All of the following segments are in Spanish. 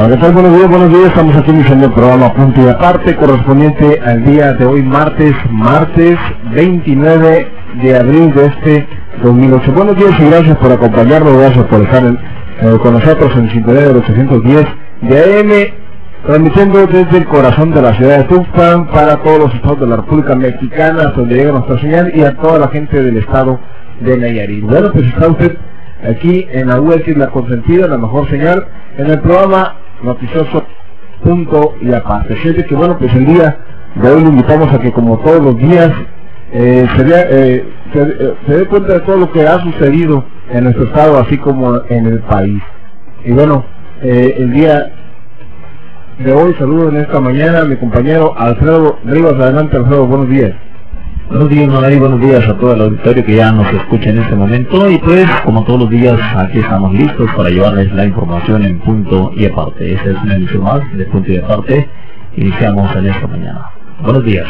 Hola, ¿qué tal? Buenos días, estamos aquí iniciando el programa Punto y Aparte, correspondiente al día de hoy, martes 29 de abril de este 2008. Buenos días y gracias por acompañarnos, gracias por estar con nosotros en sintonía del 810 de AM, transmitiendo desde el corazón de la ciudad de Tuxpan para todos los estados de la República Mexicana, hasta donde llega nuestra señal, y a toda la gente del estado de Nayarit. Bueno, pues está usted aquí en la UX La Consentida, la mejor señal, en el programa noticioso Punto y Aparte. Así es que bueno, pues el día de hoy lo invitamos a que, como todos los días, se dé cuenta de todo lo que ha sucedido en nuestro estado, así como en el país. Y bueno, el día de hoy saludo en esta mañana a mi compañero Alfredo Rivas. Adelante, Alfredo, buenos días. Buenos días, Manuel, buenos días a todo el auditorio que ya nos escucha en este momento. Y pues, como todos los días, aquí estamos listos para llevarles la información en Punto y Aparte. Esta es una emisión más de Punto y Aparte. Iniciamos en esta mañana. Buenos días.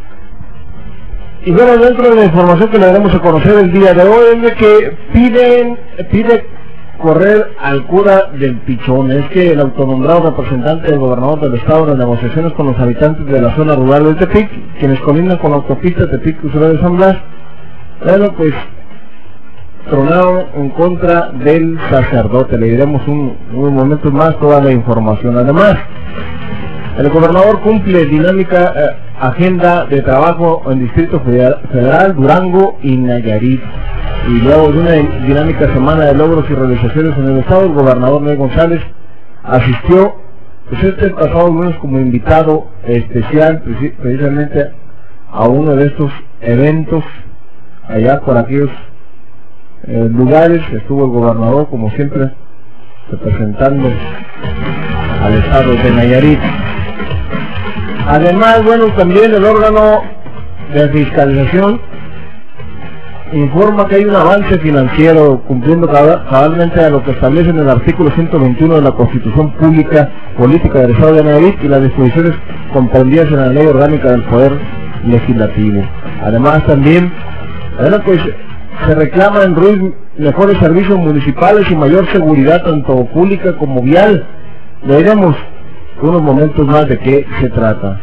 Y bueno, dentro de la información que le daremos a conocer el día de hoy es de que pide correr al cura del Pichón. Es que el autonombrado representante del gobernador del estado de negociaciones con los habitantes de la zona rural de Tepic, quienes colindan con la autopista Tepic-Crucero de San Blas, bueno, pues tronaron en contra del sacerdote. Le diremos unos momentos más toda la información. Además, el gobernador cumple dinámica agenda de trabajo en Distrito Federal, Durango y Nayarit. Y luego de una dinámica semana de logros y realizaciones en el estado, el gobernador Noé González asistió pues este pasado lunes como invitado especial precisamente a uno de estos eventos allá por aquellos lugares. Estuvo el gobernador, como siempre, representando al estado de Nayarit. Además, bueno, también el órgano de fiscalización informa que hay un avance financiero cumpliendo cabalmente a lo que establece en el artículo 121 de la Constitución Política del Estado de Nayarit y las disposiciones comprendidas en la Ley Orgánica del Poder Legislativo. Además, también, bueno, pues se reclama en Ruiz mejores servicios municipales y mayor seguridad tanto pública como vial. Le diremos unos momentos más de qué se trata.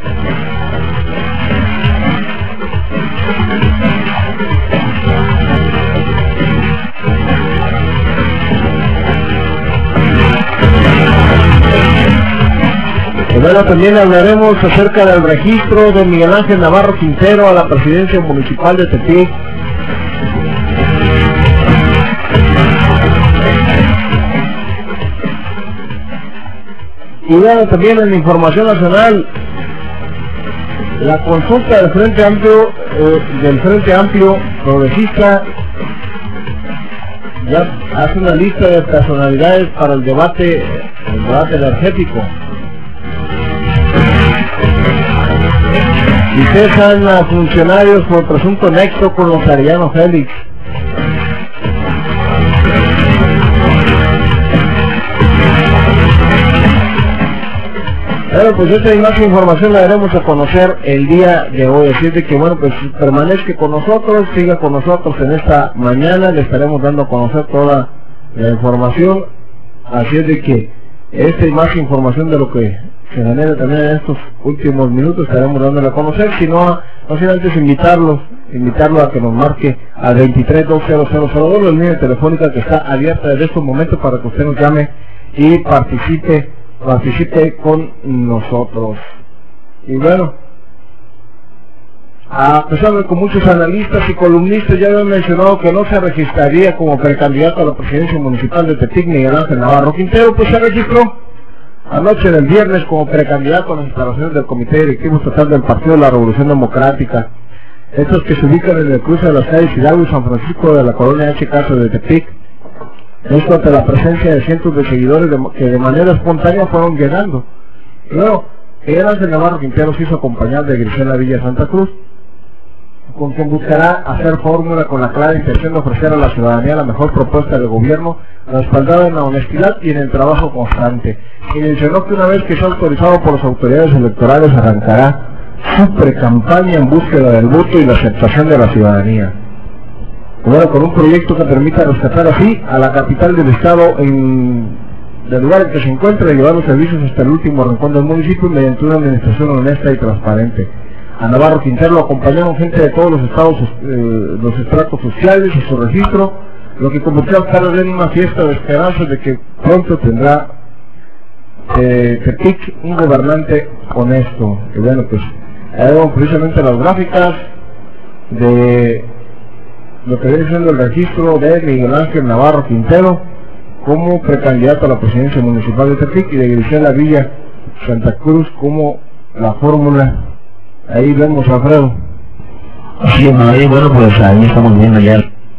Bueno, también hablaremos acerca del registro de Miguel Ángel Navarro Quintero a la presidencia municipal de Tepic. Y bueno, también en la información nacional, la consulta del Frente Amplio Progresista ya hace una lista de personalidades para el debate energético. Y cesan a funcionarios por presunto nexo con los Arellano Félix. Bueno, pues esta y más información la daremos a conocer el día de hoy. Así es de que, bueno, pues permanezca con nosotros, siga con nosotros en esta mañana. Le estaremos dando a conocer toda la información. Así es de que esta y más información de lo que se genera también en estos últimos minutos estaremos dándole a conocer. Si no sin antes invitarlo a que nos marque al 23200002, la línea telefónica que está abierta desde estos momentos para que usted nos llame y participe con nosotros. Y bueno, a pesar de que muchos analistas y columnistas ya habían mencionado que no se registraría como precandidato a la presidencia municipal de Tepic Miguel Ángel Navarro Quintero, pues se registró anoche del viernes como precandidato a las instalaciones del Comité Directivo Estatal del Partido de la Revolución Democrática. Estos que se ubican en el cruce de las calles Hidalgo y San Francisco de la colonia H. Caso de Tepic. Esto ante la presencia de cientos de seguidores que de manera espontánea fueron llegando. Luego, Miguel Ángel Navarro Quintero se hizo acompañar de Grisela Villa Santa Cruz, con quien buscará hacer fórmula con la clara intención de ofrecer a la ciudadanía la mejor propuesta del gobierno, respaldada en la honestidad y en el trabajo constante. Y mencionó que una vez que sea autorizado por las autoridades electorales arrancará su precampaña en búsqueda del voto y la aceptación de la ciudadanía. Bueno, con un proyecto que permita rescatar así a la capital del estado en del lugar en que se encuentra y llevar los servicios hasta el último rincón del municipio mediante una administración honesta y transparente. A Navarro Quintero lo acompañaron gente de todos los estados, los estratos sociales y su registro, lo que convirtió a estar en una fiesta de esperanza de que pronto tendrá Tepic un gobernante honesto. Y bueno, pues ahí vemos precisamente las gráficas de lo que viene siendo el registro de Miguel Ángel Navarro Quintero como precandidato a la presidencia municipal de Tepic y de Grisela Villa Santa Cruz como la fórmula. Ahí vemos a Alfredo. Sí, ahí, bueno, pues ahí estamos viendo ya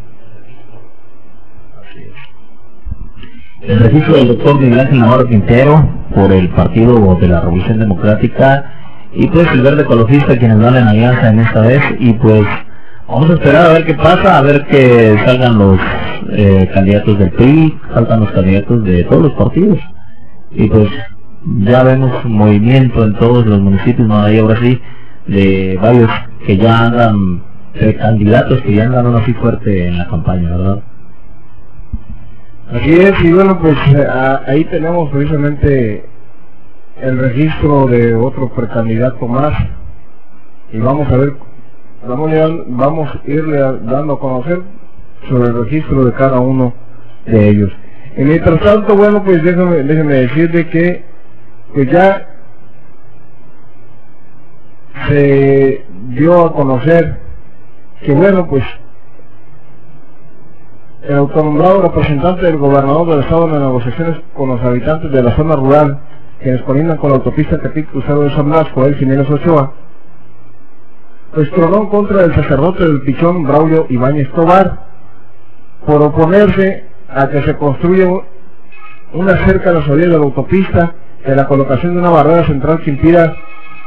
el registro del doctor Miguel Ángel Navarro Quintero por el Partido de la Revolución Democrática y pues el Verde Ecologista, quienes dan en alianza en esta vez, y pues vamos a esperar a ver qué pasa, a ver que salgan los candidatos del PRI, salgan los candidatos de todos los partidos, y pues ya vemos un movimiento en todos los municipios, ¿no? Ahí ahora sí, de varios que ya andan, candidatos que ya andan así fuerte en la campaña, ¿verdad? Así es, y bueno, pues ahí tenemos precisamente el registro de otro precandidato más, y vamos a ver, vamos a irle dando a conocer sobre el registro de cada uno de ellos. Y mientras tanto, bueno, pues déjeme decirle que pues ya se dio a conocer que bueno, pues el autonombrado representante del gobernador del estado en las negociaciones con los habitantes de la zona rural, quienes colindan con la autopista Tepic Crucero de San Blas, Joel Jiménez Ochoa, pues tronó en contra del sacerdote del Pichón, Braulio Ibáñez Tobar, por oponerse a que se construya una cerca a las orillas de la autopista, de la colocación de una barrera central que impida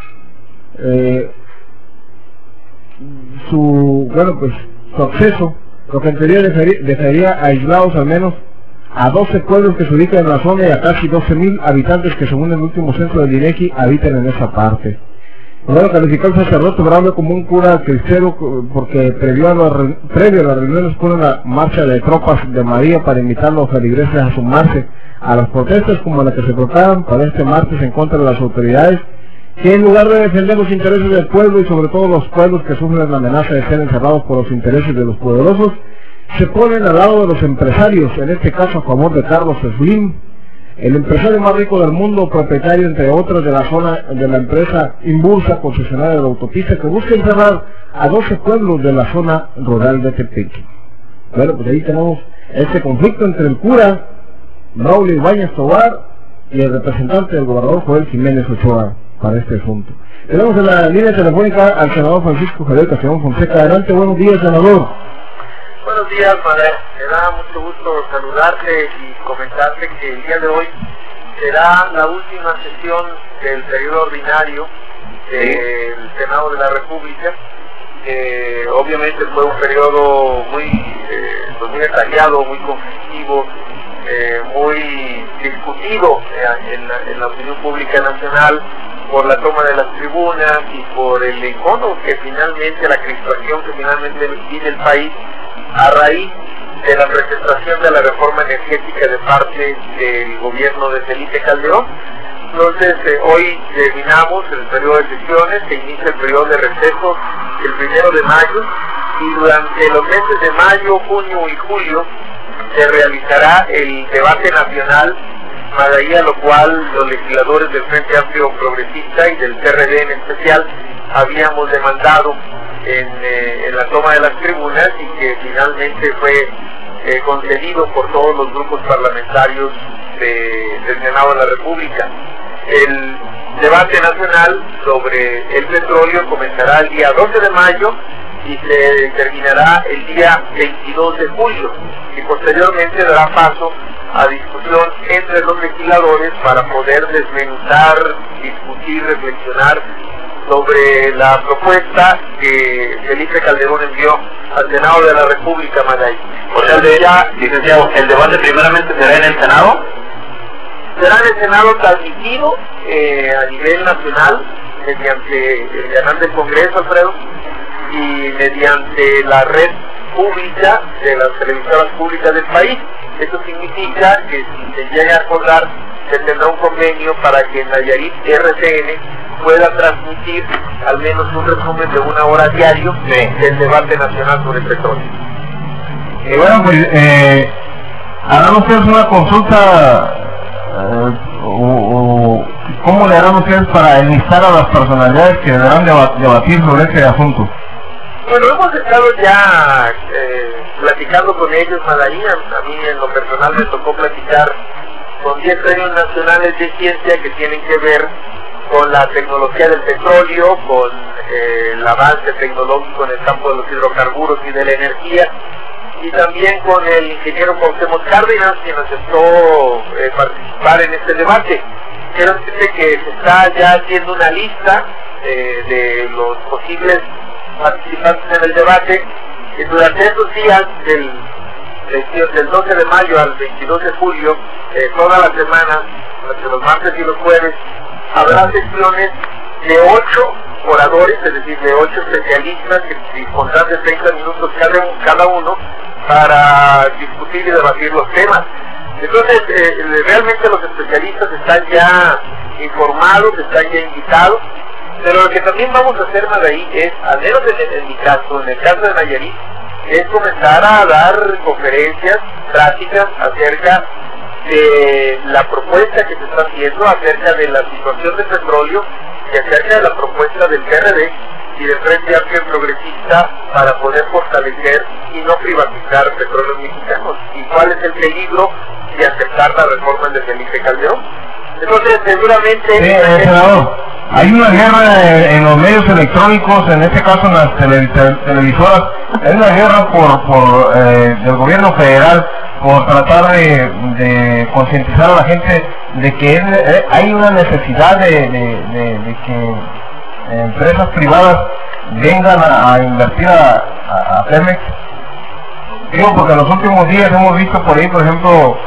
su acceso, lo que en teoría dejaría aislados al menos a 12 pueblos que se ubican en la zona y a casi 12,000 habitantes que según el último censo del INEGI habitan en esa parte. Bueno, calificó el sacerdote Braulio como un cura cristero porque previo a las reuniones pone una marcha de tropas de María para invitar a los feligreses a sumarse a las protestas como la que se preparan para este martes en contra de las autoridades, que en lugar de defender los intereses del pueblo y sobre todo los pueblos que sufren la amenaza de ser encerrados por los intereses de los poderosos, se ponen al lado de los empresarios, en este caso a favor de Carlos Slim, el empresario más rico del mundo, propietario entre otras de la zona de la empresa Inbursa, concesionaria de la autopista, que busca encerrar a 12 pueblos de la zona rural de Tepic. Bueno, pues ahí tenemos este conflicto entre el cura Braulio Ibáñez Tobar y el representante del gobernador Joel Jiménez Ochoa para este asunto. Tenemos en la línea telefónica al senador Francisco Javier Castellón Fonseca. Adelante, buenos días, senador. Buenos días, madre. Me da mucho gusto saludarte y comentarte que el día de hoy será la última sesión del periodo ordinario del Senado de la República. Obviamente fue un periodo muy detallado, muy conflictivo, muy discutido en la opinión pública nacional por la toma de las tribunas y por el encono que finalmente, la crispación que finalmente vive el país a raíz de la presentación de la reforma energética de parte del gobierno de Felipe Calderón. Entonces, hoy terminamos el periodo de sesiones, se inicia el periodo de receso el 1 de mayo, y durante los meses de mayo, junio y julio se realizará el debate nacional, a lo cual los legisladores del Frente Amplio Progresista y del PRD en especial habíamos demandado en la toma de las tribunas, y que finalmente fue concedido por todos los grupos parlamentarios del Senado de la República. El debate nacional sobre el petróleo comenzará el día 12 de mayo y se terminará el día 22 de julio, y posteriormente dará paso a discusión entre los legisladores para poder desmenuzar, discutir, reflexionar sobre la propuesta que Felipe Calderón envió al Senado de la República, Maday. O sea, licenciado, ¿el debate primeramente será en el Senado? Será en el Senado transmitido a nivel nacional mediante el canal del Congreso, Alfredo, y mediante la red pública de las televisoras públicas del país. Esto significa que si se llega a acordar, se tendrá un convenio para que Nayarit RCN pueda transmitir al menos un resumen de 1 hora diario del debate nacional sobre el petróleo. Y bueno, pues harán ustedes una consulta, ¿cómo le harán ustedes para enlistar a las personalidades que deberán debatir sobre este asunto? Bueno, hemos estado ya platicando con ellos, Madarí. A mí en lo personal me tocó platicar con 10 premios nacionales de ciencia que tienen que ver con la tecnología del petróleo, con el avance tecnológico en el campo de los hidrocarburos y de la energía, y también con el ingeniero Cuauhtémoc Cárdenas, quien aceptó participar en este debate. Quiero decirte que se está ya haciendo una lista de los posibles participantes en el debate, y durante estos días del 12 de mayo al 22 de julio, toda la semana, entre los martes y los jueves, habrá sesiones de 8 oradores, es decir, de 8 especialistas que dispondrán de 30 minutos cada uno para discutir y debatir los temas. Entonces, realmente los especialistas están ya informados, están ya invitados, pero lo que también vamos a hacer, Madarí, es, al menos en mi caso, en el caso de Nayarit, es comenzar a dar conferencias prácticas acerca de la propuesta que se está haciendo, acerca de la situación del petróleo y acerca de la propuesta del PRD y del Frente Amplio Progresista para poder fortalecer y no privatizar petróleos mexicanos, y cuál es el peligro de aceptar la reforma de Felipe Calderón. Entonces, seguramente... Sí, senador, hay una guerra en los medios electrónicos, en este caso en las televisoras, hay una guerra del gobierno federal por tratar de concientizar a la gente de que hay una necesidad de que empresas privadas vengan a invertir a Pemex. Digo, porque en los últimos días hemos visto por ahí, por ejemplo,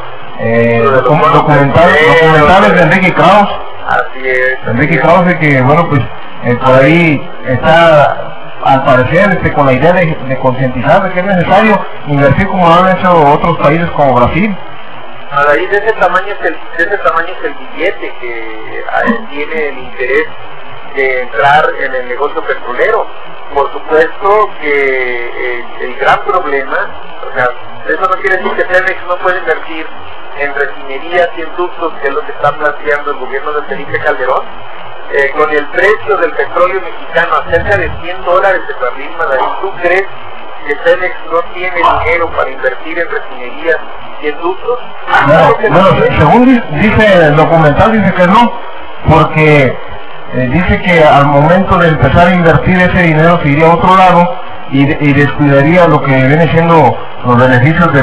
documentales de Enrique Krauss. Así es. Enrique Krauss, que bueno, pues por ahí está, al parecer, con la idea de concientizar de que es necesario invertir como lo han hecho otros países como Brasil. Ahí de ese tamaño es el billete que tiene el interés de entrar en el negocio petrolero. Por supuesto que el gran problema, o sea, eso no quiere decir que Pemex no puede invertir en refinerías y en ductos, que es lo que está planteando el gobierno de Felipe Calderón. Con el precio del petróleo mexicano a cerca de $100 el barril, Madarí, ¿tú crees que Pemex no tiene dinero para invertir en refinerías y en ductos? No, según dice el documental, dice que no, porque dice que al momento de empezar a invertir ese dinero se iría a otro lado y descuidaría lo que viene siendo los beneficios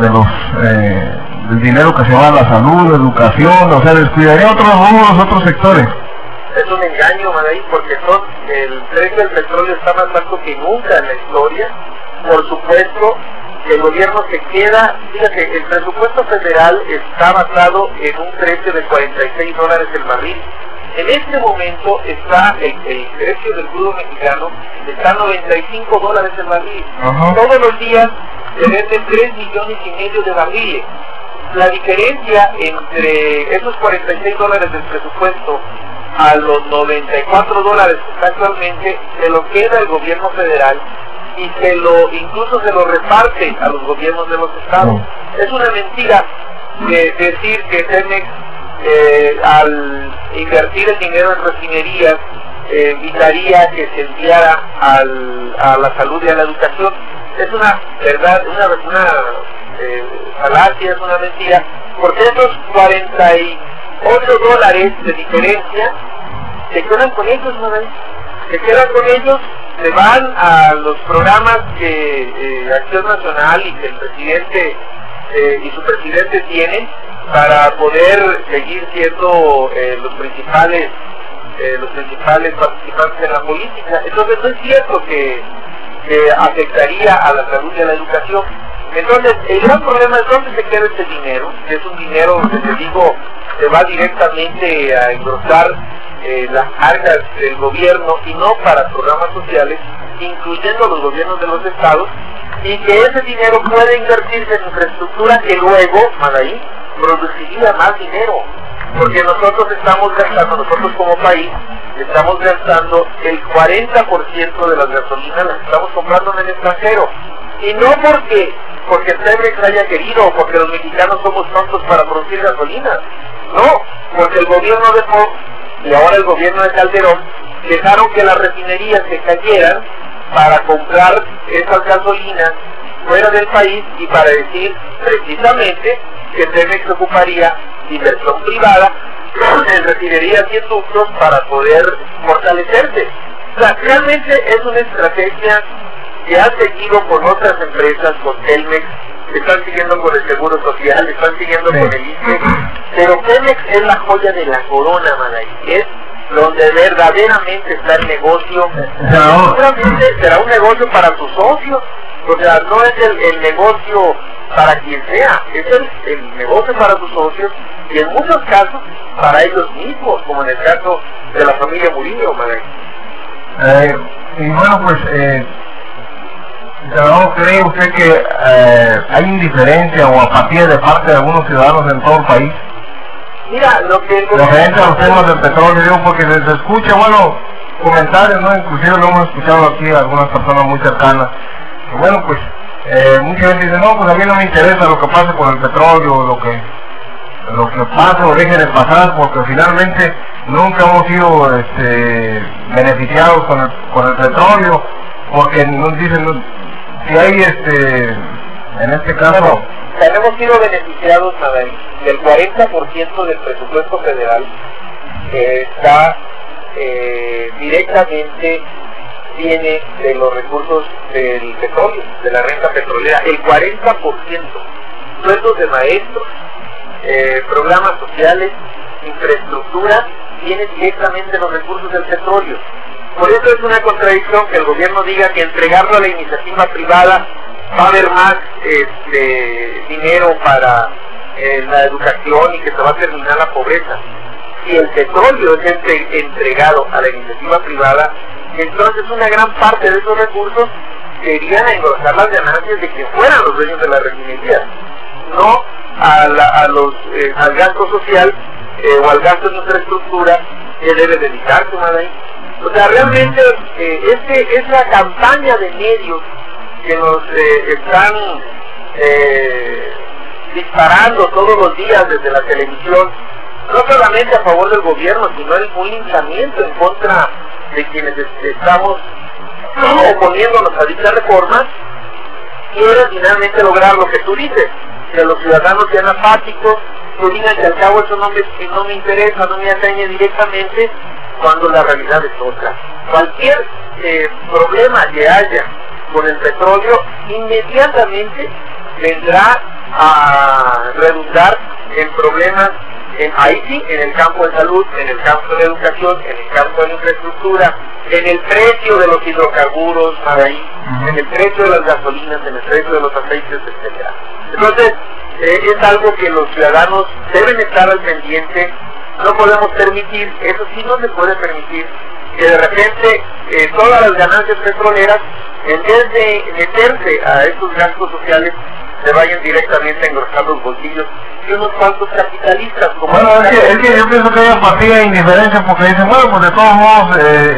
del dinero que se va a la salud, educación, o sea, descuidaría otros sectores. Es un engaño, Madarí, porque el precio del petróleo está más alto que nunca en la historia. Por supuesto, el gobierno se queda, fíjate, el presupuesto federal está basado en un precio de $46 el barril. En este momento está el precio del crudo mexicano, está a $95 el barril. Todos los días se venden 3,5 millones de barriles. La diferencia entre esos $46 del presupuesto a los $94 que está actualmente, se lo queda el gobierno federal y incluso se lo reparte a los gobiernos de los estados. Es una mentira decir que Pemex al invertir el dinero en refinerías evitaría que se enviara a la salud y a la educación. Es una verdad, una falacia, es una mentira, porque esos $48 de diferencia se quedan con ellos, ¿no? Se quedan con ellos, se van a los programas que Acción Nacional y que el presidente y su presidente tienen para poder seguir siendo los principales participantes en la política. Entonces no es cierto que afectaría a la salud y a la educación. Entonces el gran problema es dónde se queda ese dinero, que es un dinero que, te digo, se va directamente a engrosar las arcas del gobierno y no para programas sociales, incluyendo los gobiernos de los estados, y que ese dinero puede invertirse en infraestructura que luego, Madaí, produciría más dinero, porque nosotros estamos gastando, nosotros como país, estamos gastando el 40% de las gasolinas, las estamos comprando en el extranjero, y no porque Pemex haya querido, o porque los mexicanos somos tontos para producir gasolina, no, porque el gobierno de Fox, y ahora el gobierno de Calderón, dejaron que las refinerías se cayeran para comprar esas gasolinas fuera del país y para decir precisamente que Pemex ocuparía inversión privada en refinerías y en ductos para poder fortalecerse. O sea, realmente es una estrategia que ha seguido con otras empresas, con Telmex, están siguiendo con el Seguro Social, están siguiendo con el ICE, pero Pemex es la joya de la corona, Madaí, es donde verdaderamente está el negocio. Seguramente será un negocio para sus socios, o sea, no es el negocio para quien sea, es el negocio para sus socios y en muchos casos para ellos mismos, como en el caso de la familia Murillo, Madaí. Y bueno, pues, ¿no cree usted que hay indiferencia o apatía de parte de algunos ciudadanos en todo el país? Mira, lo que... Referente a los temas del petróleo, digo, porque se escucha, bueno, comentarios, ¿no? Inclusive lo hemos escuchado aquí a algunas personas muy cercanas. Y bueno, pues, mucha gente dice, no, pues a mí no me interesa lo que pase con el petróleo, lo que pase o deje de pasar, porque finalmente nunca hemos sido beneficiados con el petróleo, porque nos dicen, si hay, en este caso... Hemos sido beneficiados, Madaí, del 40% del presupuesto federal está directamente, viene de los recursos del petróleo, de la renta petrolera, el 40%, sueldos de maestros, programas sociales, infraestructura, viene directamente de los recursos del petróleo. Por eso es una contradicción que el gobierno diga que entregarlo a la iniciativa privada va a haber más dinero para la educación y que se va a terminar la pobreza. Si el petróleo es entregado a la iniciativa privada, entonces una gran parte de esos recursos serían a engrosar las ganancias de quien fueran los dueños de las refinerías, no al gasto social o al gasto en infraestructura que debe dedicarse, Madaí. O sea, realmente esa campaña de medios que nos están disparando todos los días desde la televisión, no solamente a favor del gobierno, sino un linchamiento en contra de quienes estamos oponiéndonos a dicha reforma, quiere finalmente lograr lo que tú dices, que los ciudadanos sean apáticos, que digan que al cabo eso no me interesa, no me atañe directamente, cuando la realidad es otra. Cualquier problema que haya con el petróleo inmediatamente vendrá a redundar en problemas ahí sí, en el campo de salud, en el campo de educación, en el campo de la infraestructura, en el precio de los hidrocarburos, en el precio de las gasolinas, en el precio de los aceites, etcétera. Entonces, es algo que los ciudadanos deben estar al pendiente. No podemos permitir, eso sí no se puede permitir, que de repente todas las ganancias petroleras, en vez de meterse a estos gastos sociales, se vayan directamente a engrosar los bolsillos de unos cuantos capitalistas. Como bueno, es que yo pienso que hay apatía e indiferencia, porque dicen, bueno, pues de todos modos,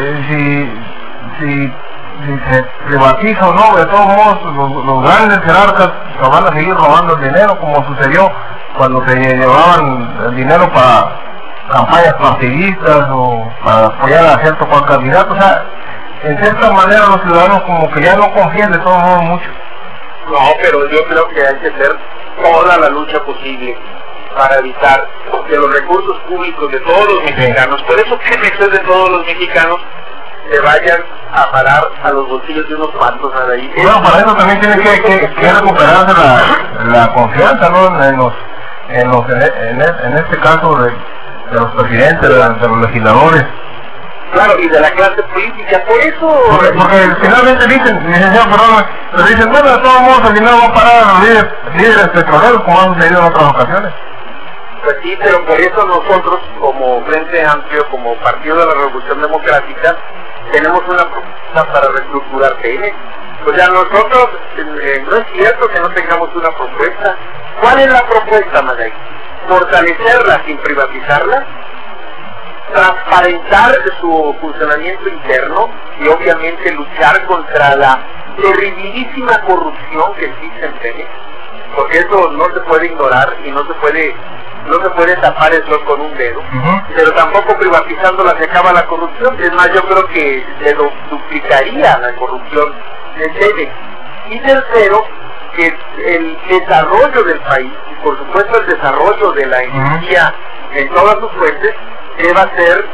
si se privatiza o no, de todos modos los grandes jerarcas nos van a seguir robando el dinero, como sucedió cuando se llevaban el dinero para campañas partidistas o para apoyar a cierto cual candidato. O sea, en cierta manera los ciudadanos como que ya no confían de todos modos mucho. No, pero yo creo que hay que hacer toda la lucha posible para evitar que los recursos públicos de todos los mexicanos, por eso Pemex es de todos los mexicanos, se vayan a parar a los bolsillos de unos cuantos a ahí. Bueno, para eso también tiene que recuperarse la confianza, ¿no? En este caso de los presidentes, de los legisladores. Claro, y de la clase política, por eso... Porque finalmente dicen, licenciado, perdón, pero dicen, bueno, de todos modos el dinero va a parar a los líderes petroleros, como han sucedido en otras ocasiones. Pues sí, pero por eso nosotros, como Frente Amplio, como Partido de la Revolución Democrática, tenemos una propuesta para reestructurar Pemex. O sea, nosotros, no es cierto que no tengamos una propuesta. ¿Cuál es la propuesta, Maday? Fortalecerla sin privatizarla, transparentar su funcionamiento interno y obviamente luchar contra la terribilísima corrupción que existe en Pemex, porque eso no se puede ignorar y no se puede tapar el sol con un dedo, pero tampoco privatizándola se acaba la corrupción. Es más, yo creo que se duplicaría la corrupción en Pemex. Y tercero, que el desarrollo del país, y por supuesto el desarrollo de la energía en todas sus fuentes, deba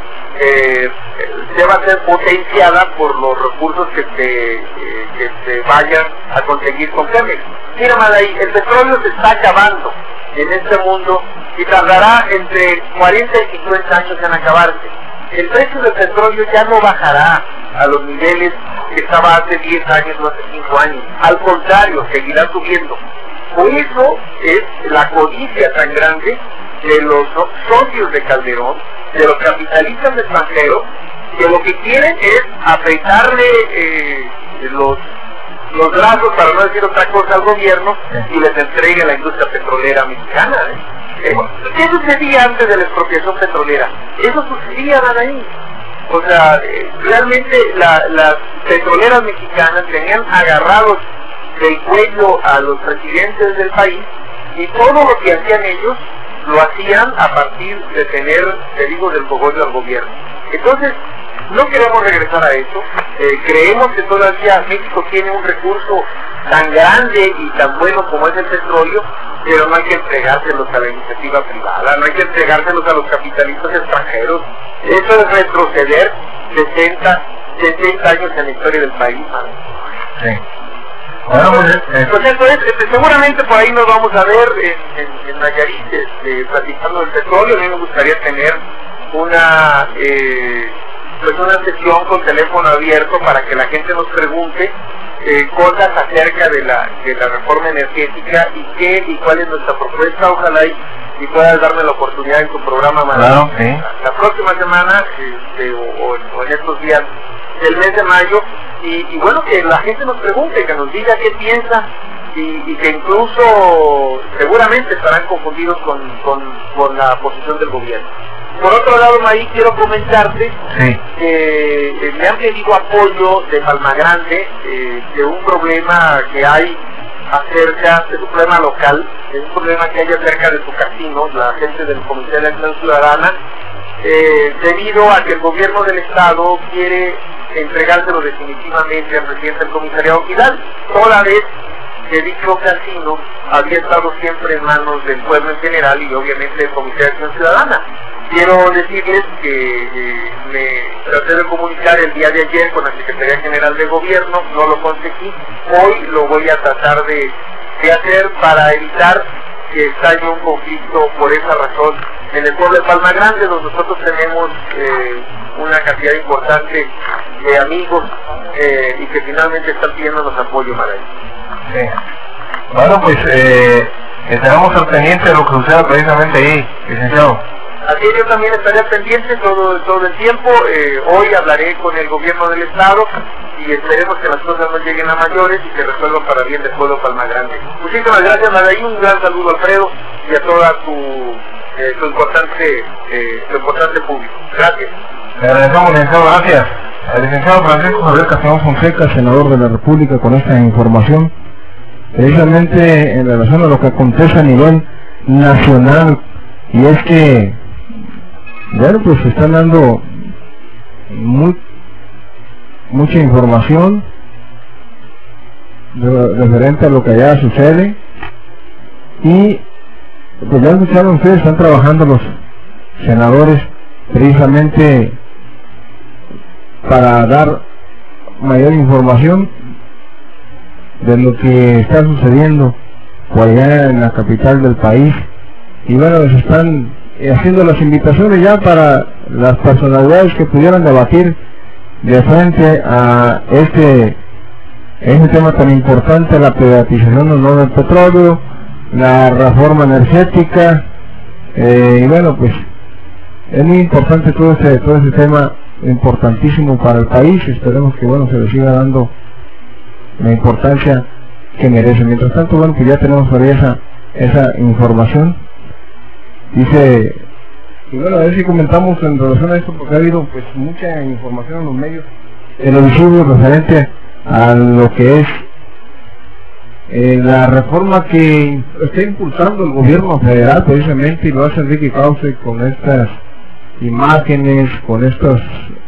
ser potenciada por los recursos que se vayan a conseguir con Pemex. Mira, Maday, el petróleo se está acabando en este mundo y tardará entre 40 y 50 años en acabarse. El precio del petróleo ya no bajará a los niveles que estaba hace 10 años o hace 5 años. Al contrario, seguirá subiendo. Por eso es la codicia tan grande de los socios de Calderón, de los capitalistas extranjeros, que lo que quieren es apretarle los brazos, para no decir otra cosa, al gobierno y les entregue la industria petrolera mexicana. ¿Qué sucedía antes de la expropiación petrolera? Eso sucedía ahí. O sea, realmente las petroleras mexicanas tenían agarrados del cuello a los presidentes del país y todo lo que hacían ellos lo hacían a partir de tener, te digo, del cogollo al gobierno. Entonces, no queremos regresar a eso. Creemos que todavía México tiene un recurso tan grande y tan bueno como es el petróleo, pero no hay que entregárselos a la iniciativa privada, no hay que entregárselos a los capitalistas extranjeros. Eso es retroceder 60 años en la historia del país, ¿sabes? Sí. Bueno, pues eso es, seguramente por ahí nos vamos a ver en Nayarit, platicando del petróleo. A mí me gustaría tener una sesión con teléfono abierto para que la gente nos pregunte cosas acerca de la reforma energética y cuál es nuestra propuesta. Ojalá y puedas darme la oportunidad en tu programa, claro, sí. La próxima semana o en estos días del mes de mayo, y bueno, que la gente nos pregunte, que nos diga qué piensa, y que incluso seguramente estarán confundidos con la posición del gobierno. Por otro lado, Maí, quiero comentarte que me han pedido apoyo de Palma Grande, de un problema que hay acerca, es un problema local, es un problema que hay acerca de su casino, la gente del Comité de Acción Ciudadana, debido a que el gobierno del estado quiere entregárselo definitivamente al presidente del comisariado Vidal, toda vez que dicho casino había estado siempre en manos del pueblo en general y obviamente del Comité de Acción Ciudadana. Quiero decirles que me traté de comunicar el día de ayer con la Secretaría General de Gobierno, no lo conseguí, hoy lo voy a tratar de hacer para evitar que estalle un conflicto por esa razón en el pueblo de Palma Grande, donde nosotros tenemos una cantidad importante de amigos y que finalmente están pidiéndonos apoyo para ello. Sí. Bueno, pues estaremos al pendiente de lo que suceda precisamente ahí, licenciado. Así yo también estaré pendiente todo el tiempo. Hoy hablaré con el gobierno del estado y esperemos que las cosas no lleguen a mayores y se resuelvan para bien del pueblo Palma Grande. Muchísimas gracias, Maday, un gran saludo, Alfredo, y a toda tu importante público. Gracias. Le agradecemos, licenciado, gracias. El licenciado Francisco Javier Castellón Fonseca, senador de la República, con esta información, precisamente en relación a lo que acontece a nivel nacional, y es que, bueno, pues se están dando mucha información referente a lo que allá sucede, y pues ya escucharon ustedes, están trabajando los senadores precisamente para dar mayor información de lo que está sucediendo por allá en la capital del país. Y bueno, se están haciendo las invitaciones ya para las personalidades que pudieran debatir de frente a este tema tan importante, la privatización o no del petróleo, la reforma energética, y bueno, pues es muy importante todo ese tema importantísimo para el país. Esperemos que bueno, se le siga dando la importancia que merece. Mientras tanto, bueno, pues ya tenemos por ahí esa información. Dice, y bueno, a ver si comentamos en relación a esto, porque ha habido pues mucha información en los medios televisivos referente a lo que es la reforma que está impulsando el gobierno federal precisamente, y lo hace Enrique Krause con estas imágenes, con estas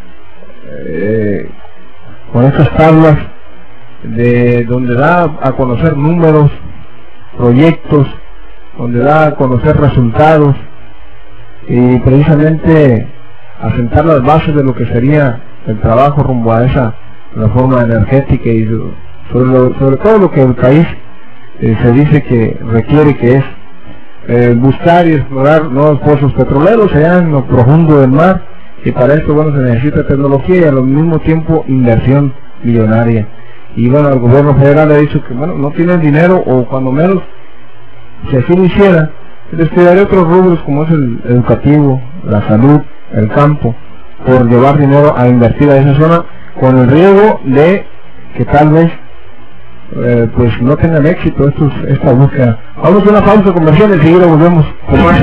tablas de donde da a conocer números, proyectos, donde da a conocer resultados y precisamente asentar las bases de lo que sería el trabajo rumbo a esa reforma energética y sobre todo lo que el país se dice que requiere, que es buscar y explorar nuevos pozos petroleros allá en lo profundo del mar, y para esto bueno se necesita tecnología y al mismo tiempo inversión millonaria. Y bueno, el gobierno federal ha dicho que bueno, no tiene dinero, o cuando menos, si así lo hiciera, descuidaría otros rubros como es el educativo, la salud, el campo, por llevar dinero a invertir a esa zona, con el riesgo de que tal vez pues no tengan éxito esta búsqueda. Vamos a una pausa comercial y enseguida volvemos con más.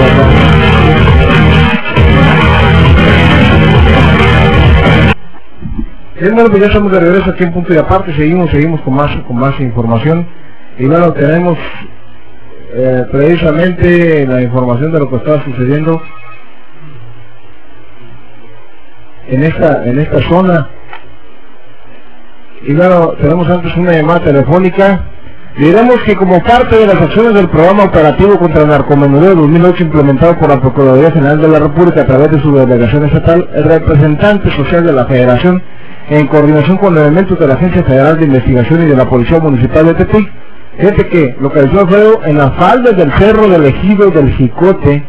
Bueno, pues ya estamos de regreso aquí en Punto y Aparte, seguimos con más información, y bueno, tenemos precisamente la información de lo que estaba sucediendo en esta zona. Y bueno, tenemos antes una llamada telefónica. Diremos que como parte de las acciones del programa operativo contra el narcomenudeo 2008 implementado por la Procuraduría General de la República a través de su delegación estatal, el representante social de la Federación, en coordinación con elementos de la Agencia Federal de Investigación y de la Policía Municipal de Tepic, fíjate que localizó a fuego en las faldas del Cerro del Ejido del Jicote,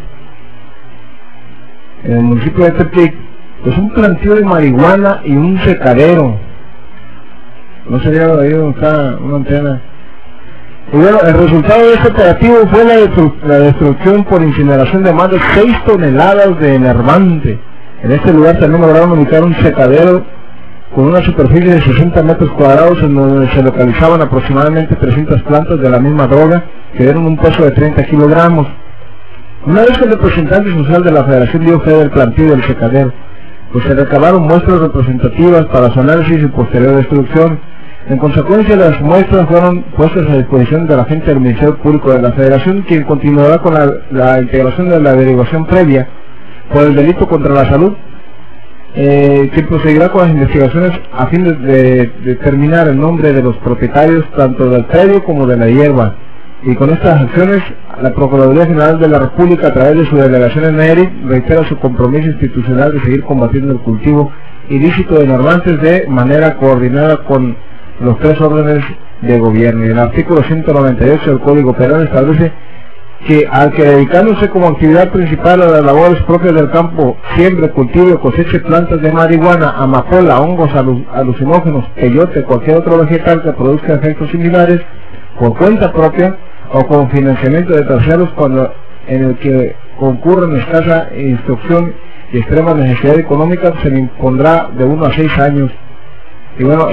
en el municipio de Tepic, pues un plantío de marihuana y un secadero. No sería ahí donde está una antena. Y bueno, el resultado de este operativo fue la destrucción por incineración de más de 6 toneladas de enervante. En este lugar también lograron ubicar un secadero con una superficie de 60 metros cuadrados en donde se localizaban aproximadamente 300 plantas de la misma droga que dieron un peso de 30 kilogramos. Una vez que el representante social de la Federación dio fe del plantío del secadero, pues se recabaron muestras representativas para su análisis y posterior destrucción. En consecuencia, las muestras fueron puestas a disposición de la agente del Ministerio Público de la Federación, quien continuará con la integración de la averiguación previa por el delito contra la salud, que proseguirá con las investigaciones a fin de determinar el nombre de los propietarios tanto del predio como de la hierba. Y con estas acciones, la Procuraduría General de la República, a través de su delegación en Nayarit, reitera su compromiso institucional de seguir combatiendo el cultivo ilícito de enervantes de manera coordinada con los 3 órdenes de gobierno. Y el artículo 198 del Código Penal establece que al que dedicándose como actividad principal a las labores propias del campo, siembre, cultivo, coseche plantas de marihuana, amapola, hongos alucinógenos, peyote, cualquier otro vegetal que produzca efectos similares, por cuenta propia o con financiamiento de terceros, cuando en el que concurren escasa instrucción y extrema necesidad económica, se le impondrá de 1 a 6 años. Y bueno,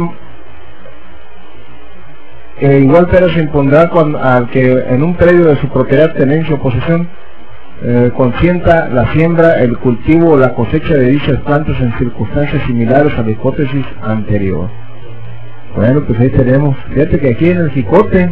igual pena se impondrá al que en un predio de su propiedad, tenencia o posesión consienta la siembra, el cultivo o la cosecha de dichas plantas en circunstancias similares a la hipótesis anterior. Bueno, pues ahí tenemos. Fíjate que aquí en el Jicote,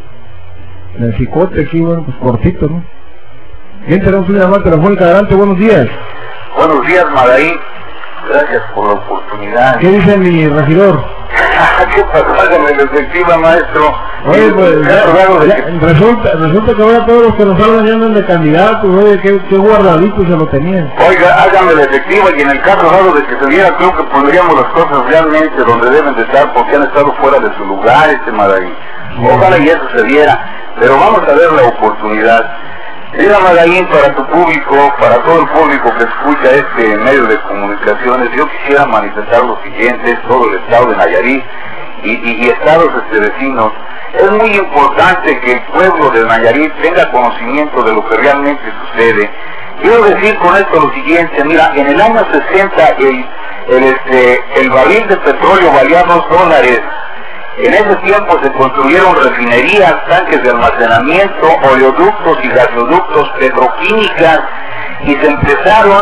aquí, bueno, pues cortito, ¿no? Bien, tenemos una llamada telefónica. Adelante, buenos días. Buenos días, Madaí. Gracias por la oportunidad. ¿Qué dice mi regidor? ¿Qué pasó? Hágame la efectiva, maestro. Oye, pues resulta que ahora todos los que nos hablan ya andan de candidatos. Oye, qué guardadito se lo tenían. Oiga, hágame la efectiva, y en el caso dado de que se diera, creo que pondríamos las cosas realmente donde deben de estar, porque han estado fuera de su lugar, Madaí. Ojalá y eso se diera, pero vamos a ver la oportunidad. Mira, Magaín, para tu público, para todo el público que escucha este medio de comunicaciones, yo quisiera manifestar lo siguiente: todo el estado de Nayarit y estados vecinos. Es muy importante que el pueblo de Nayarit tenga conocimiento de lo que realmente sucede. Quiero decir con esto lo siguiente: mira, en el año 60 el barril de petróleo valía $2. En ese tiempo se construyeron refinerías, tanques de almacenamiento, oleoductos y gasoductos, petroquímicas, y se empezó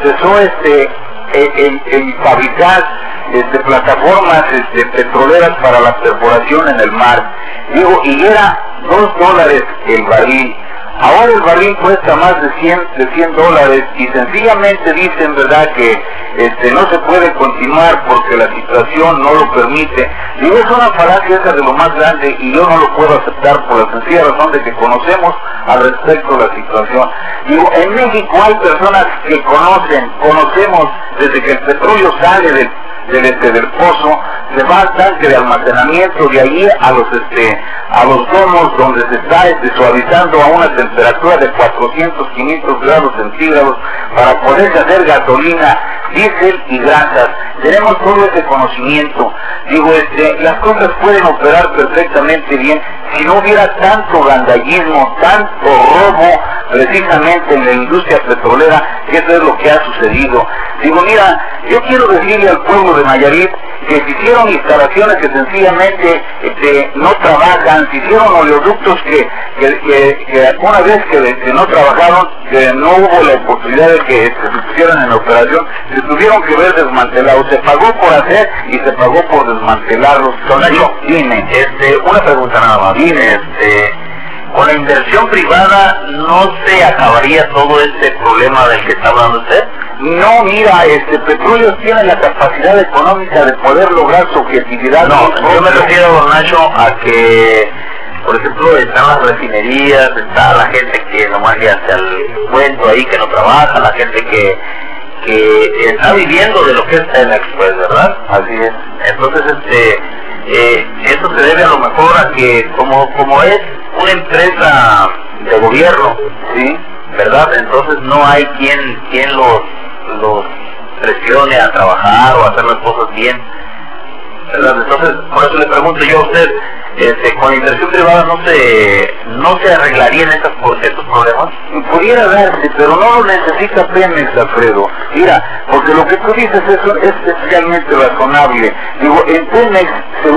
el fabricar plataformas petroleras para la perforación en el mar. Digo, y era $2 el barril. Ahora el barril cuesta más de $100 y sencillamente dicen, ¿verdad?, que no se puede continuar porque la situación no lo permite. Digo, es una falacia esa de lo más grande y yo no lo puedo aceptar por la sencilla razón de que conocemos al respecto la situación. Digo, en México hay personas que conocemos desde que el petróleo sale del pozo, se va al tanque de almacenamiento, de allí a los domos donde se está suavizando a una temperatura de 400, 500 grados centígrados para poderse hacer gasolina, diésel y grasas. Tenemos todo ese conocimiento. Digo, las cosas pueden operar perfectamente bien si no hubiera tanto gandallismo, tanto robo precisamente en la industria petrolera, que eso es lo que ha sucedido. Digo, mira, yo quiero decirle al pueblo de Nayarit que se hicieron instalaciones que sencillamente no trabajan, se hicieron oleoductos que una vez que no trabajaron, que no hubo la oportunidad de que se pusieran en operación, se tuvieron que ver desmantelados. Se pagó por hacer y se pagó por desmantelarlos. Tonayo, dime, una pregunta nada más. Dime, con la inversión privada no se acabaría todo este problema del que está hablando usted. no, mira, Petróleos tiene la capacidad económica de poder lograr su objetividad. No, yo me refiero, don Nacho, a que, por ejemplo, están las refinerías, está la gente que nomás ya hace el cuento ahí, que no trabaja, la gente que está viviendo de lo que es Pemex, pues, ¿verdad? Así es. Entonces, eso se debe a lo mejor a que como es una empresa de gobierno, ¿sí? ¿Verdad? Entonces no hay quien los presione a trabajar o a hacer las cosas bien, ¿verdad? Entonces, por eso le pregunto yo a usted, con la inversión privada no se arreglarían estos problemas. Pudiera darse, pero no lo necesita Pemex, Alfredo. Mira, porque lo que tú dices es especialmente razonable. Digo, en Pemex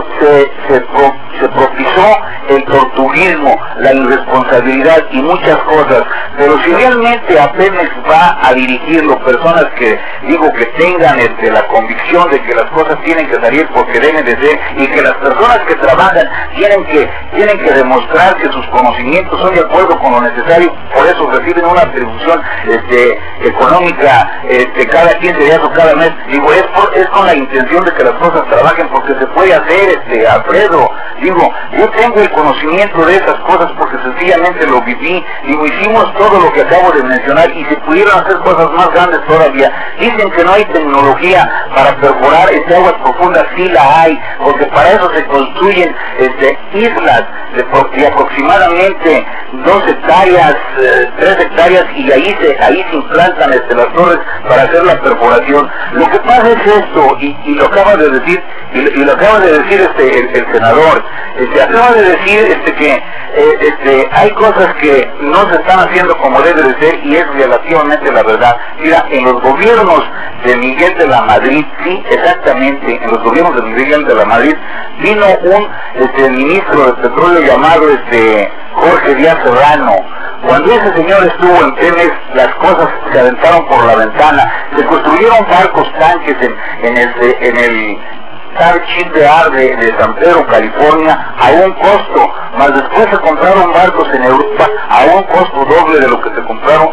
se propiciou el tortuguismo, la irresponsabilidad y muchas cosas, pero si realmente a Pemex va a dirigirlo personas que tengan la convicción de que las cosas tienen que salir porque deben de ser, y que las personas que trabajan tienen que demostrar que sus conocimientos son de acuerdo con lo necesario, por eso reciben una atribución económica cada 15 días o cada mes. Digo, es con la intención de que las cosas trabajen, porque se puede hacer, Alfredo. Digo, yo tengo el conocimiento de esas cosas porque sencillamente lo viví. Digo, hicimos todo lo que acabo de mencionar y se pudieron hacer cosas más grandes todavía. Dicen que no hay tecnología para perforar aguas profundas, sí la hay, porque para eso se construyen islas de aproximadamente 2 hectáreas, 3 hectáreas, y ahí se implantan las torres para hacer la perforación. Lo que pasa es esto, y lo acaba de decir, y lo acaba de decir el senador, acaba de decir que hay cosas que no se están haciendo como debe de ser, y es relativamente la verdad. Mira, en los gobiernos de Miguel de la Madrid, sí, exactamente, en los gobiernos de Miguel de la Madrid, vino un ministro de petróleo llamado Jorge Díaz Serrano. Cuando ese señor estuvo en Pemex, las cosas se aventaron por la ventana. Se construyeron barcos tanques en el Shipyard de San Pedro, California, a un costo, más después se compraron barcos en Europa a un costo doble de lo que se compró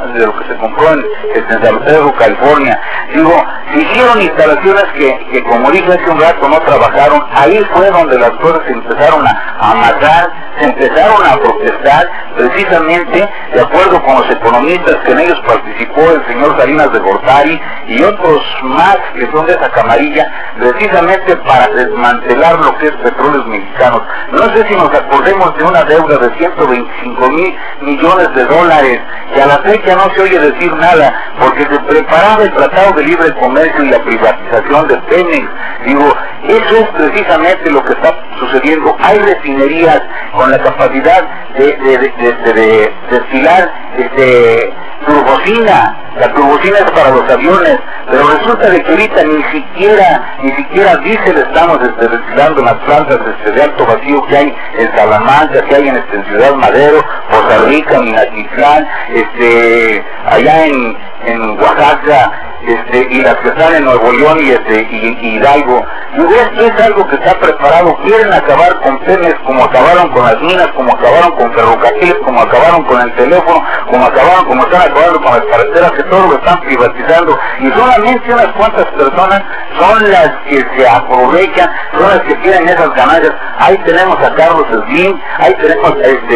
en San Pedro, California. Digo, se hicieron instalaciones que como dije hace un rato, no trabajaron. Ahí fue donde las cosas se empezaron a matar, se empezaron a protestar, precisamente de acuerdo con los economistas que en ellos participó el señor Salinas de Gortari y otros más que son de esa camarilla, precisamente para desmantelar lo que es Petróleos Mexicanos. No sé si nos acordemos de una deuda de 125,000 millones de dólares, que a la fecha no se oye decir nada, porque se preparaba el Tratado de Libre Comercio y la privatización de Pemex. Digo, eso es precisamente lo que está sucediendo. Hay refinerías con la capacidad de destilar turbocina. La turbocina es para los aviones, pero resulta de que ahorita ni siquiera diésel estamos reciclando en las plantas de alto vacío que hay en Salamanca, que hay en Ciudad Madero, Poza Rica, Minatitlán, allá en Oaxaca, y las que están en Nuevo León y Hidalgo. Y esto es algo que está preparado. Quieren acabar con Pemex como acabaron con las minas, como acabaron con ferrocarriles, como acabaron con el teléfono, como están acabando con las carreteras, que todo lo están privatizando. Y solamente unas cuantas personas son las que se aprovechan, son las que tienen esas ganancias. Ahí tenemos a Carlos Slim, ahí tenemos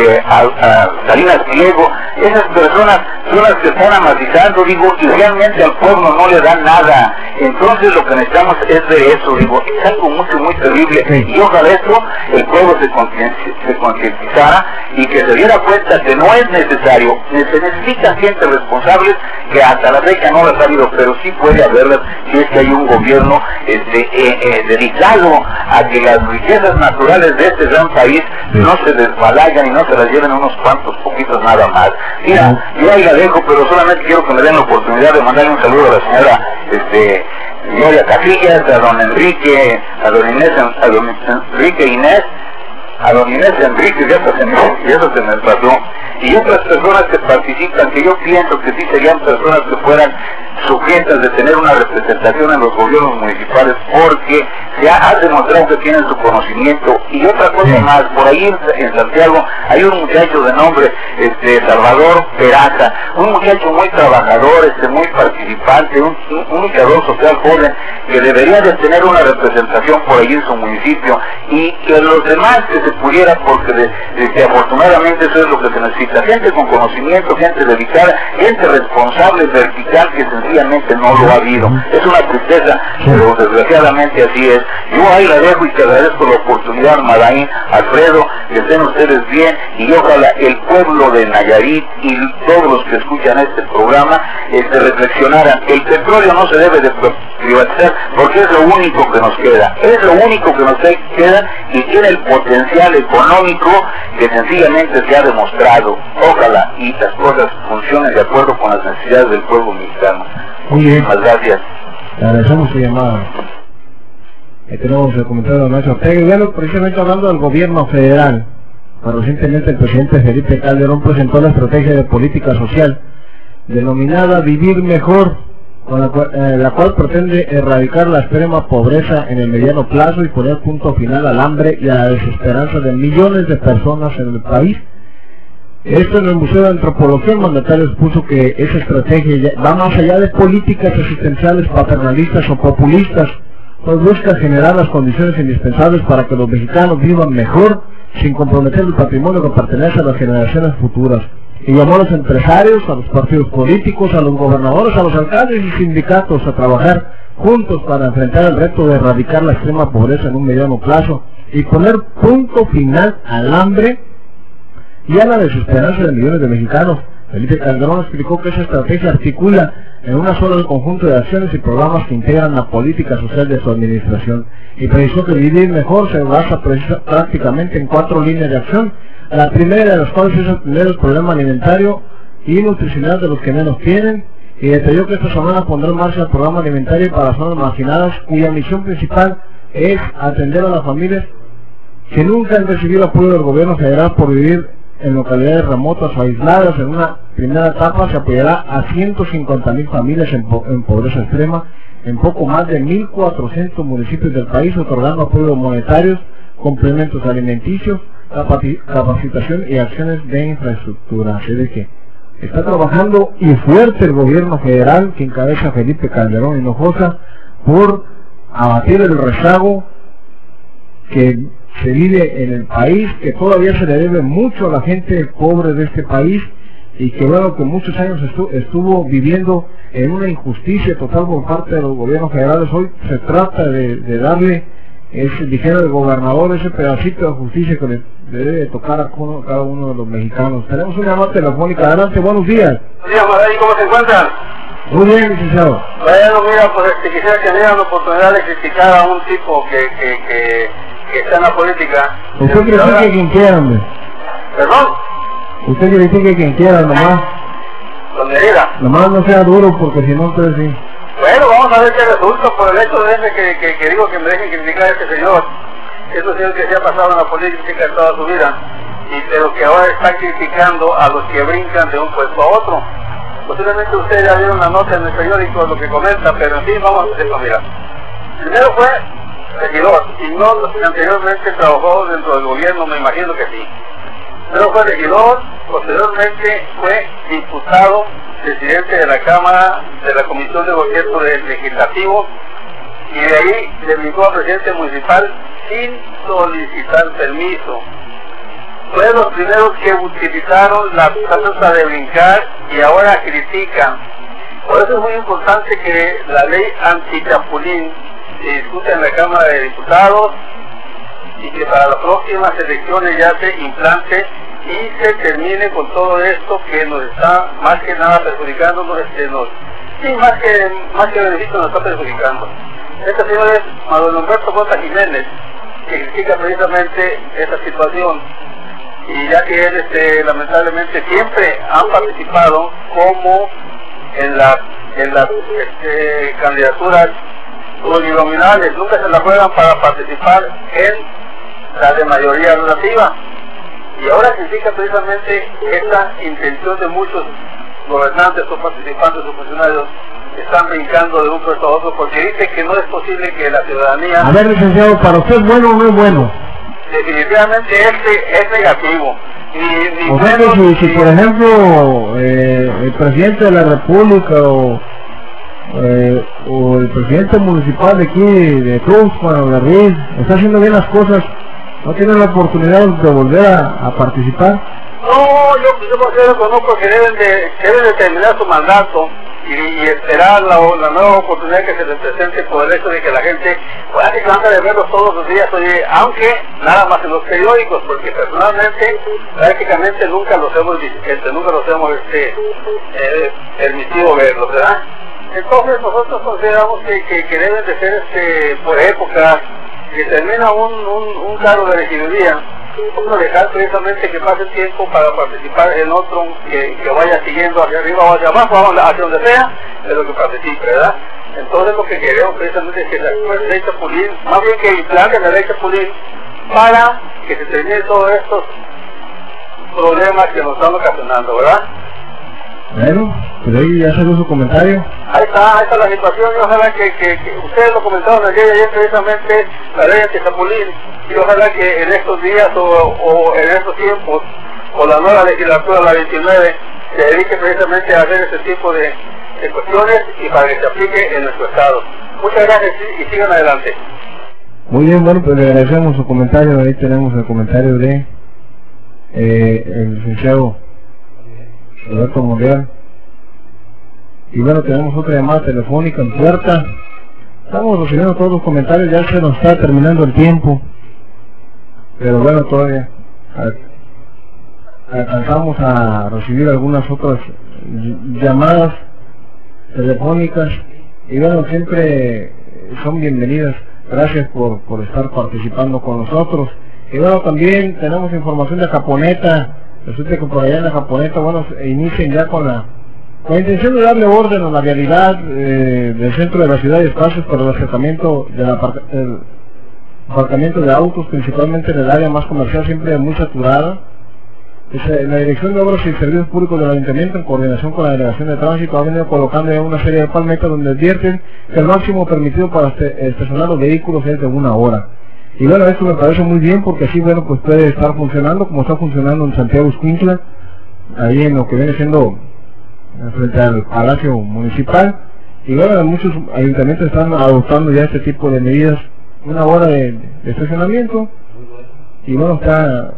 a Salinas Pliego. Esas personas son las que están amortizando, digo, y realmente al pueblo no le dan nada. Entonces lo que necesitamos es de eso, digo, es algo muy terrible. Sí. Y ojalá esto el pueblo se concientizara y que se diera cuenta que no es necesario, se necesitan gente responsables, que hasta la fecha no las ha habido, pero sí puede haberlas si es que hay un gobierno dedicado a que las riquezas naturales de este gran país no se desbalagan y no se las lleven unos cuantos poquitos nada más. Mira, yo ahí la dejo, pero solamente quiero que me den la oportunidad de mandarle un saludo a la señora Gloria Casillas, a don Enrique, a don Enrique Inés, a don Inés Enrique, y eso se me pasó, y otras personas que participan, que yo pienso que sí serían personas que fueran sujetas de tener una representación en los gobiernos municipales, porque se ha demostrado que tienen su conocimiento. Y otra cosa más, por ahí en Santiago hay un muchacho de nombre Salvador Peraza, un muchacho muy trabajador, muy participante, un luchador social joven, que debería de tener una representación por ahí en su municipio, y que los demás que se pudiera, porque afortunadamente eso es lo que se necesita, gente con conocimiento, gente dedicada, gente responsable, vertical, que sencillamente no lo ha habido. Es una tristeza, pero desgraciadamente así es. Yo ahí la dejo y te agradezco la oportunidad, Madaín, Alfredo, que estén ustedes bien, y ojalá el pueblo de Nayarit y todos los que escuchan este programa reflexionaran. El petróleo no se debe de privatizar, porque es lo único que nos queda, y tiene el potencial económico que sencillamente se ha demostrado. Ojalá y las cosas funcionen de acuerdo con las necesidades del pueblo mexicano. Muy bien. Muchas gracias. Le agradecemos su llamada. Tenemos el comentario de Nacho Ortega. Y bueno, precisamente hablando del gobierno federal, recientemente el presidente Felipe Calderón presentó la estrategia de política social denominada Vivir Mejor, con la cual pretende erradicar la extrema pobreza en el mediano plazo y poner punto final al hambre y a la desesperanza de millones de personas en el país. Esto en el Museo de Antropología, el mandatario expuso que esa estrategia va más allá de políticas asistenciales paternalistas o populistas, pues busca generar las condiciones indispensables para que los mexicanos vivan mejor, sin comprometer el patrimonio que pertenece a las generaciones futuras. Y llamó a los empresarios, a los partidos políticos, a los gobernadores, a los alcaldes y sindicatos a trabajar juntos para enfrentar el reto de erradicar la extrema pobreza en un mediano plazo y poner punto final al hambre y a la desesperanza de millones de mexicanos. Felipe Calderón explicó que esa estrategia articula en una sola el conjunto de acciones y programas que integran la política social de su administración, y precisó que Vivir Mejor se basa prácticamente en 4 líneas de acción. La primera de las cuales es atender el problema alimentario y nutricional de los que menos tienen, y detalló que esta semana pondrá en marcha el programa alimentario para zonas marginadas, cuya misión principal es atender a las familias que nunca han recibido apoyo del gobierno federal por vivir en localidades remotas o aisladas. En una primera etapa se apoyará a 150,000 familias en pobreza extrema en poco más de 1.400 municipios del país, otorgando apoyos monetarios, complementos alimenticios, capacitación y acciones de infraestructura. Así de que está trabajando y fuerte el gobierno federal que encabeza Felipe Calderón Hinojosa por abatir el rezago que se vive en el país, que todavía se le debe mucho a la gente pobre de este país, y que bueno, que muchos años estuvo viviendo en una injusticia total por parte de los gobiernos federales. Hoy se trata de darle, dijera el gobernador, ese pedacito de justicia que le debe tocar a cada uno de los mexicanos. Tenemos una llamada telefónica. Adelante, buenos días. Buenos días, Maray, ¿cómo se encuentran? Muy bien, licenciado. Bueno, mira, pues quisiera que me dieran la oportunidad de criticar a un tipo que está en la política. Usted critique a quien quiera, hombre. ¿Perdón? Usted critique a quien quiera, nomás. Donde diga. Nomás no sea duro, porque si no, entonces sí. Bueno, vamos a ver qué resulta por el hecho de ese que digo que me dejen criticar a este señor. Este señor que se ha pasado en la política toda su vida, pero que ahora está criticando a los que brincan de un puesto a otro. Posiblemente ustedes ya vieron la nota en el periódico, lo que comenta, pero en fin, vamos a hacerlo, mira. Primero fue regidor, y no anteriormente trabajó dentro del gobierno, me imagino que sí. Primero fue regidor, posteriormente fue diputado, presidente de la Cámara, de la Comisión de Gobierno del Legislativo, y de ahí le brincó a presidente municipal sin solicitar permiso. Fue de los primeros que utilizaron la salsa de brincar y ahora critican. Por eso es muy importante que la ley antichapulín se discute en la Cámara de Diputados y que para las próximas elecciones ya se implante y se termine con todo esto que nos está más que nada perjudicando, sí, más que beneficio nos está perjudicando. Este señor es Manuel Humberto J. Jiménez, que critica precisamente esta situación, y ya que él lamentablemente siempre han participado como en las candidaturas uninominales, nunca se la juegan para participar en la de mayoría relativa. Y ahora critica precisamente esta intención de muchos gobernantes o participantes o funcionarios que están brincando de un puesto a otro, porque dice que no es posible que la ciudadanía... A ver, licenciado, ¿para usted es bueno o no es bueno? Definitivamente es negativo. O sea que si por ejemplo el presidente de la República o el presidente municipal de aquí, de Tuxpan o de Riz, está haciendo bien las cosas, ¿no tiene la oportunidad de volver a participar? No, yo conozco que deben de terminar su mandato y esperar la nueva oportunidad que se les presente por el hecho de que la gente prácticamente de verlos todos los días, oye, aunque nada más en los periódicos, porque personalmente prácticamente nunca los hemos permitido verlos, ¿verdad? Entonces nosotros consideramos que deben de ser por épocas, que termina un cargo de regiduría, uno dejar precisamente que pase el tiempo para participar en otro que vaya siguiendo hacia arriba o hacia abajo, hacia donde sea, pero que participe, ¿verdad? Entonces lo que queremos precisamente es que la ley Chapulín, más bien que implanten la ley Chapulín para que se termine todos estos problemas que nos están ocasionando, ¿verdad? Bueno, pues ahí ya salió su comentario. Ahí está la situación, y ojalá que ustedes lo comentaron ayer precisamente la ley anti-Chapulín, y ojalá que en estos días o en estos tiempos, o la nueva legislatura, la 29, se dedique precisamente a hacer ese tipo de cuestiones y para que se aplique en nuestro estado. Muchas gracias y sigan adelante. Muy bien, bueno, pues le agradecemos su comentario. Ahí tenemos el comentario de el licenciado Roberto Monreal. Y bueno, tenemos otra llamada telefónica en puerta. Estamos recibiendo todos los comentarios, ya se nos está terminando el tiempo, pero bueno, todavía alcanzamos a recibir algunas otras llamadas telefónicas, y bueno, siempre son bienvenidas. Gracias por estar participando con nosotros. Y bueno, también tenemos información de Caponeta. Resulta que por allá en la Caponeta, bueno, inician ya con la intención de darle orden a la vialidad del centro de la ciudad y espacios para el acercamiento del aparcamiento de autos, principalmente en el área más comercial, siempre muy saturada. La Dirección de Obras y Servicios Públicos del Ayuntamiento, en coordinación con la Delegación de Tránsito, ha venido colocando ya una serie de palmetas donde advierten que el máximo permitido para estacionar los vehículos es de 1 hora. Y bueno, esto me parece muy bien, porque así, bueno, pues puede estar funcionando como está funcionando en Santiago Escuintla, ahí en lo que viene siendo frente al Palacio Municipal. Y bueno, muchos ayuntamientos están adoptando ya este tipo de medidas, 1 hora de estacionamiento. Y bueno, está...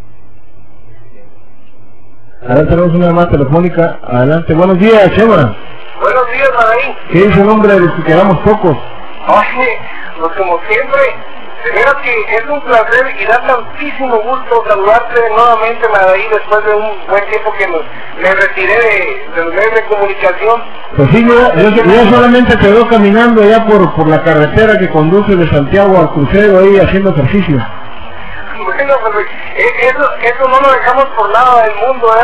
Ahora tenemos una llamada telefónica. Adelante. Buenos días, Chema. Buenos días, Maraí. ¿Qué dice el nombre de los que quedamos pocos? Oye, pues como siempre, de veras que es un placer y da tantísimo gusto saludarte nuevamente, Maraí, después de un buen tiempo que me retiré de los medios de comunicación. Pues sí, yo solamente te veo caminando allá por la carretera que conduce de Santiago al crucero, ahí haciendo ejercicio. Bueno, pues eso no lo dejamos por nada del mundo, ¿eh?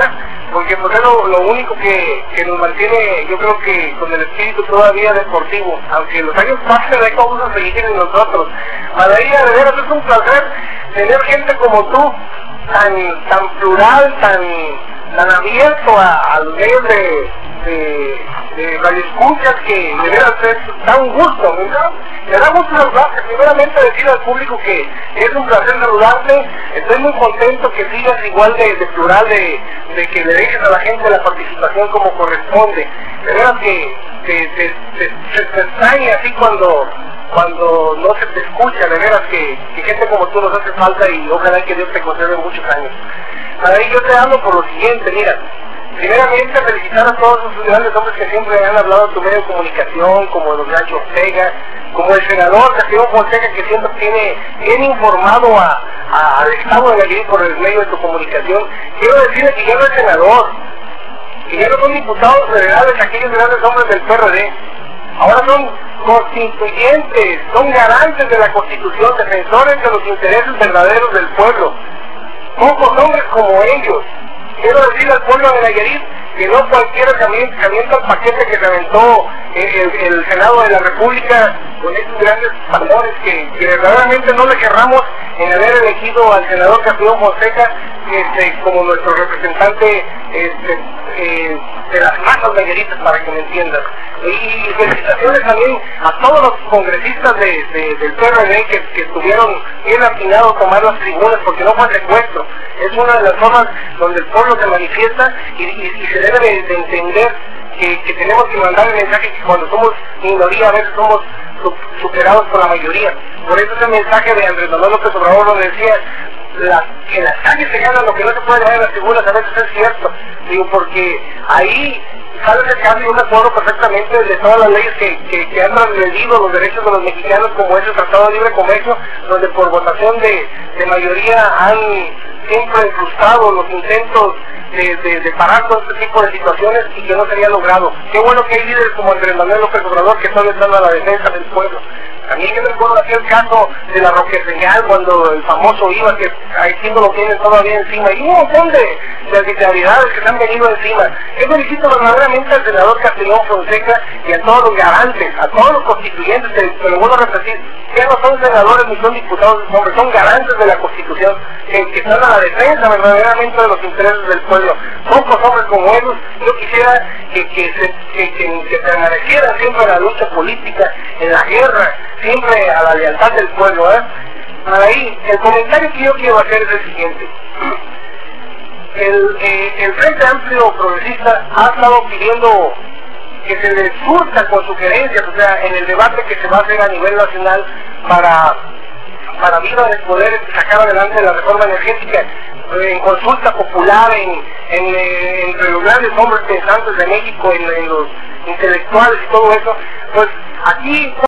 porque pues es lo único que nos mantiene, yo creo que con el espíritu todavía deportivo, aunque los años pasen hay cosas a seguir en nosotros. Maravilla, de veras es un placer tener gente como tú, tan plural, tan abierto a los medios de radioescuchas, que de veras da un gusto, ¿verdad? Me da gusto saludarte, primeramente decir al público que es un placer saludarte, estoy muy contento que sigas igual de plural, de que le dejes a la gente la participación como corresponde. De veras que se extraña así cuando no se te escucha, de veras que gente como tú nos hace falta, y ojalá que Dios te conserve muchos años. Para ello yo te hablo por lo siguiente, mira. Primeramente, felicitar a todos esos grandes hombres que siempre han hablado en tu medio de comunicación, como el Nacho Ortega, como el senador Castillo Fonseca, que siempre tiene bien informado al Estado de Nayarit por el medio de tu comunicación. Quiero decirle que ya no es senador, que ya no son diputados federales aquellos grandes hombres del PRD, ahora son constituyentes, son garantes de la Constitución, defensores de los intereses verdaderos del pueblo. Pocos hombres como ellos. Quiero decirle al pueblo de Nayarit que no cualquiera se avienta el paquete que se aventó el Senado de la República con estos grandes valores que verdaderamente no le querramos en haber elegido al senador Castillo Fonseca como nuestro representante de las masas nayaritas, para que me entiendan. Y felicitaciones también a todos los congresistas del PRD que estuvieron bien afinados a tomar las tribunas, porque no fue secuestro. Es una de las formas donde el pueblo se manifiesta y se debe de entender que tenemos que mandar el mensaje que cuando somos minoría a veces somos superados por la mayoría. Por eso ese mensaje de Andrés Manuel López Obrador lo decía, que en las calles se gana lo que no se puede ganar en las tribunas, a veces es cierto. Digo, porque ahí sale ese cambio. Yo me acuerdo perfectamente de todas las leyes que han transgredido los derechos de los mexicanos, como ese Tratado de Libre Comercio, donde por votación de mayoría han siempre frustrado los intentos de parar todo este tipo de situaciones y que no se había logrado. Qué bueno que hay líderes como Andrés Manuel López Obrador que están estando a la defensa del pueblo. También yo recuerdo aquel caso de la Roqueseñal, cuando el famoso IVA, que Haciendo lo tienen todavía encima, y un montón de arbitrariedades que se han venido encima. Yo felicito verdaderamente al senador Castillo Fonseca y a todos los garantes, a todos los constituyentes, que lo vuelvo a repetir, que no son senadores ni son diputados, hombre, son garantes de la Constitución, que están a la defensa verdaderamente de los intereses del pueblo. Pocos hombres como ellos. Yo quisiera que permanecieran siempre en la lucha política, en la guerra, siempre a la lealtad del pueblo, Ahí, el comentario que yo quiero hacer es el siguiente. El Frente Amplio Progresista ha estado pidiendo que se le surta con sugerencias, o sea, en el debate que se va a hacer a nivel nacional para viva de poder sacar adelante la reforma energética, en consulta popular, entre los grandes hombres pensantes de México, en los intelectuales y todo eso. Pues aquí